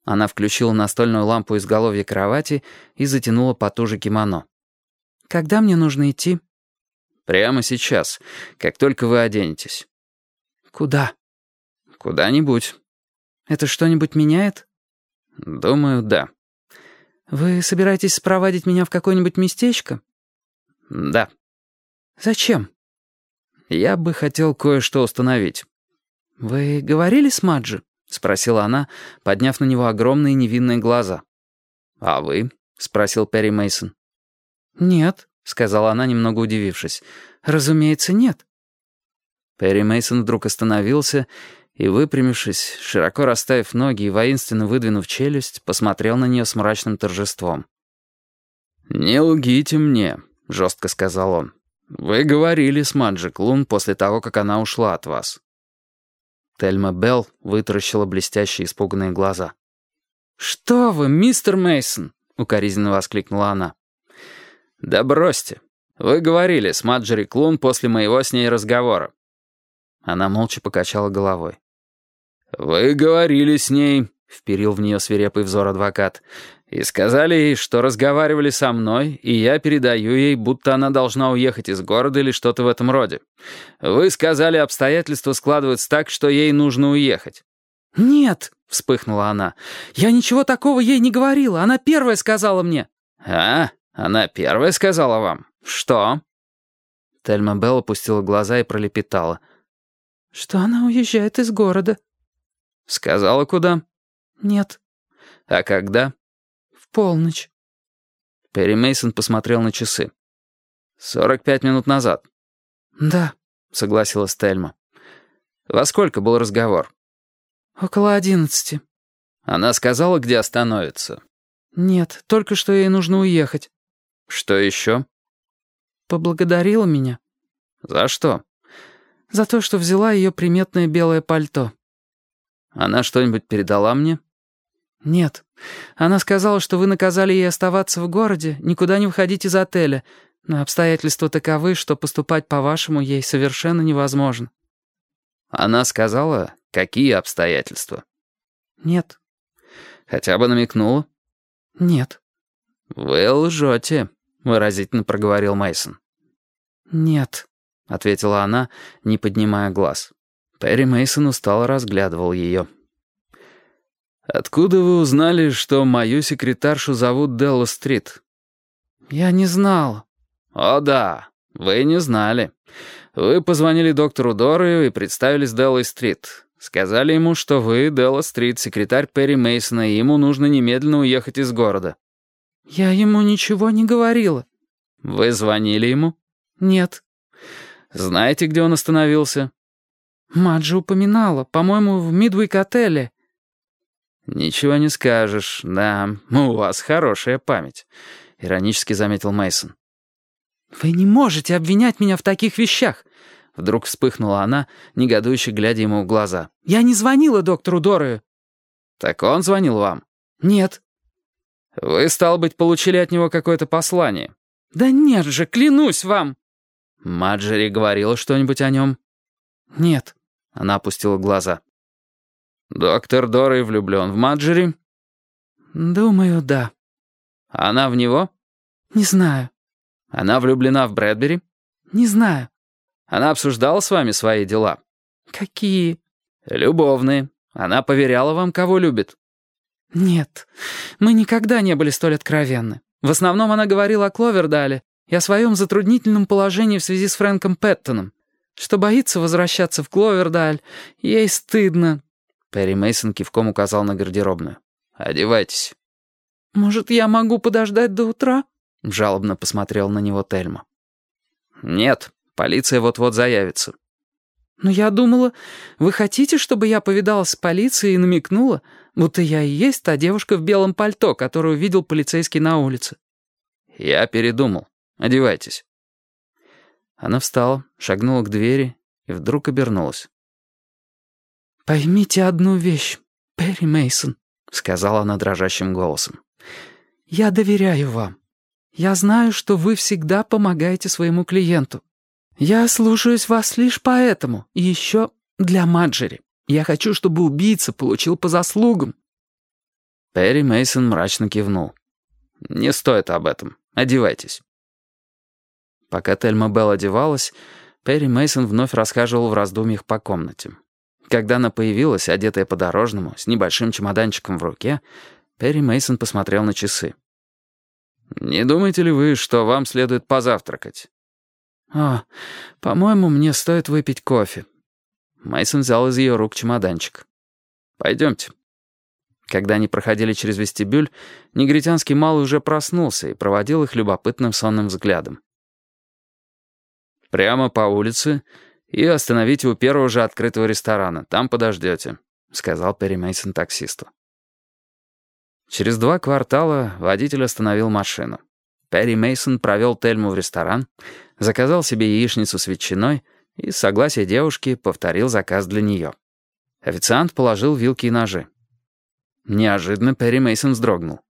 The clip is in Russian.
Она включила настольную лампу изголовья кровати и затянула потуже кимоно. «Когда мне нужно идти?» «Прямо сейчас, как только вы оденетесь». «Куда?» «Куда-нибудь». «Это что-нибудь меняет?» «Думаю, да». «Вы собираетесь спровадить меня в какое-нибудь местечко?» «Да». «Зачем?» «Я бы хотел кое-что установить». «Вы говорили с Маджи?» — спросила она, подняв на него огромные невинные глаза. «А вы?» — спросил Перри Мейсон. «Нет», — сказала она, немного удивившись. «Разумеется, нет». Перри Мейсон вдруг остановился и, выпрямившись, широко расставив ноги и воинственно выдвинув челюсть, посмотрел на нее с мрачным торжеством. «Не лгите мне», — жестко сказал он. «Вы говорили с Маджи Клун после того, как она ушла от вас». Тельма Белл вытаращила блестящие испуганные глаза. «Что вы, мистер Мейсон!» — укоризненно воскликнула она. «Да бросьте. Вы говорили с Маджери Клун после моего с ней разговора». Она молча покачала головой. «Вы говорили с ней», — вперил в нее свирепый взор адвокат, «и сказали ей, что разговаривали со мной, и я передаю ей, будто она должна уехать из города или что-то в этом роде. Вы сказали, обстоятельства складываются так, что ей нужно уехать». «Нет», — вспыхнула она, — «я ничего такого ей не говорила, она первая сказала мне». «А, она первая сказала вам? Что?» Тельма Белл опустила глаза и пролепетала. «Что она уезжает из города». «Сказала, куда?» «Нет». «А когда?» «В полночь». Перри Мейсон посмотрел на часы. 45 минут назад». «Да», — согласилась Тельма. «Во сколько был разговор?» «Около 11». «Она сказала, где остановится?» «Нет, только что ей нужно уехать». «Что еще?» «Поблагодарила меня». «За что?» «За то, что взяла ее приметное белое пальто». «Она что-нибудь передала мне?» «Нет. Она сказала, что вы наказали ей оставаться в городе, никуда не выходить из отеля, но обстоятельства таковы, что поступать по-вашему ей совершенно невозможно». «Она сказала, какие обстоятельства?» «Нет». «Хотя бы намекнула?» «Нет». «Вы лжете», — выразительно проговорил Мейсон. «Нет», — ответила она, не поднимая глаз. Перри Мейсон устало разглядывал ее. «Откуда вы узнали, что мою секретаршу зовут Делла Стрит?» «Я не знала». «О да, вы не знали. Вы позвонили доктору Дорию и представились Деллой Стрит. Сказали ему, что вы, Делла Стрит, секретарь Перри Мейсона, и ему нужно немедленно уехать из города». «Я ему ничего не говорила». «Вы звонили ему?» «Нет». «Знаете, где он остановился?» «Маджи упоминала, по-моему, в Мидуик-отеле». «Ничего не скажешь, да, у вас хорошая память», — иронически заметил Мейсон. «Вы не можете обвинять меня в таких вещах», — вдруг вспыхнула она, негодующе глядя ему в глаза. «Я не звонила доктору Дорию». «Так он звонил вам?» «Нет». «Вы, стало быть, получили от него какое-то послание?» «Да нет же, клянусь вам». «Маджери говорила что-нибудь о нем?» «Нет», — она опустила глаза. «Доктор Дорий влюблен в Маджери?» «Думаю, да». «Она в него?» «Не знаю». «Она влюблена в Брэдбери?» «Не знаю». «Она обсуждала с вами свои дела?» «Какие?» «Любовные. Она поверяла вам, кого любит?» «Нет, мы никогда не были столь откровенны. В основном она говорила о Кловердале и о своем затруднительном положении в связи с Фрэнком Пэттоном. Что боится возвращаться в Кловердаль, ей стыдно». Перри Мейсон кивком указал на гардеробную. «Одевайтесь». «Может, я могу подождать до утра?» — жалобно посмотрел на него Тельма. «Нет, полиция вот-вот заявится». «Но я думала, вы хотите, чтобы я повидалась с полицией и намекнула, будто я и есть та девушка в белом пальто, которую видел полицейский на улице?» «Я передумал. Одевайтесь». Она встала, шагнула к двери и вдруг обернулась. «Поймите одну вещь, Перри Мейсон», — сказала она дрожащим голосом. «Я доверяю вам. Я знаю, что вы всегда помогаете своему клиенту. Я слушаюсь вас лишь поэтому, и еще для Маджери. Я хочу, чтобы убийца получил по заслугам». Перри Мейсон мрачно кивнул. «Не стоит об этом. Одевайтесь». Пока Тельма Белл одевалась, Перри Мейсон вновь расхаживал в раздумьях по комнате. Когда она появилась, одетая по-дорожному, с небольшим чемоданчиком в руке, Перри Мейсон посмотрел на часы. «Не думаете ли вы, что вам следует позавтракать?» «О, по-моему, мне стоит выпить кофе». Мейсон взял из ее рук чемоданчик. «Пойдемте». Когда они проходили через вестибюль, негритянский малый уже проснулся и проводил их любопытным сонным взглядом. «Прямо по улице и остановите у первого же открытого ресторана. Там подождете», — сказал Перри Мейсон таксисту. Через 2 квартала водитель остановил машину. Перри Мейсон провел Тельму в ресторан, заказал себе яичницу с ветчиной и, с согласия девушки, повторил заказ для нее. Официант положил вилки и ножи. Неожиданно Перри Мейсон вздрогнул.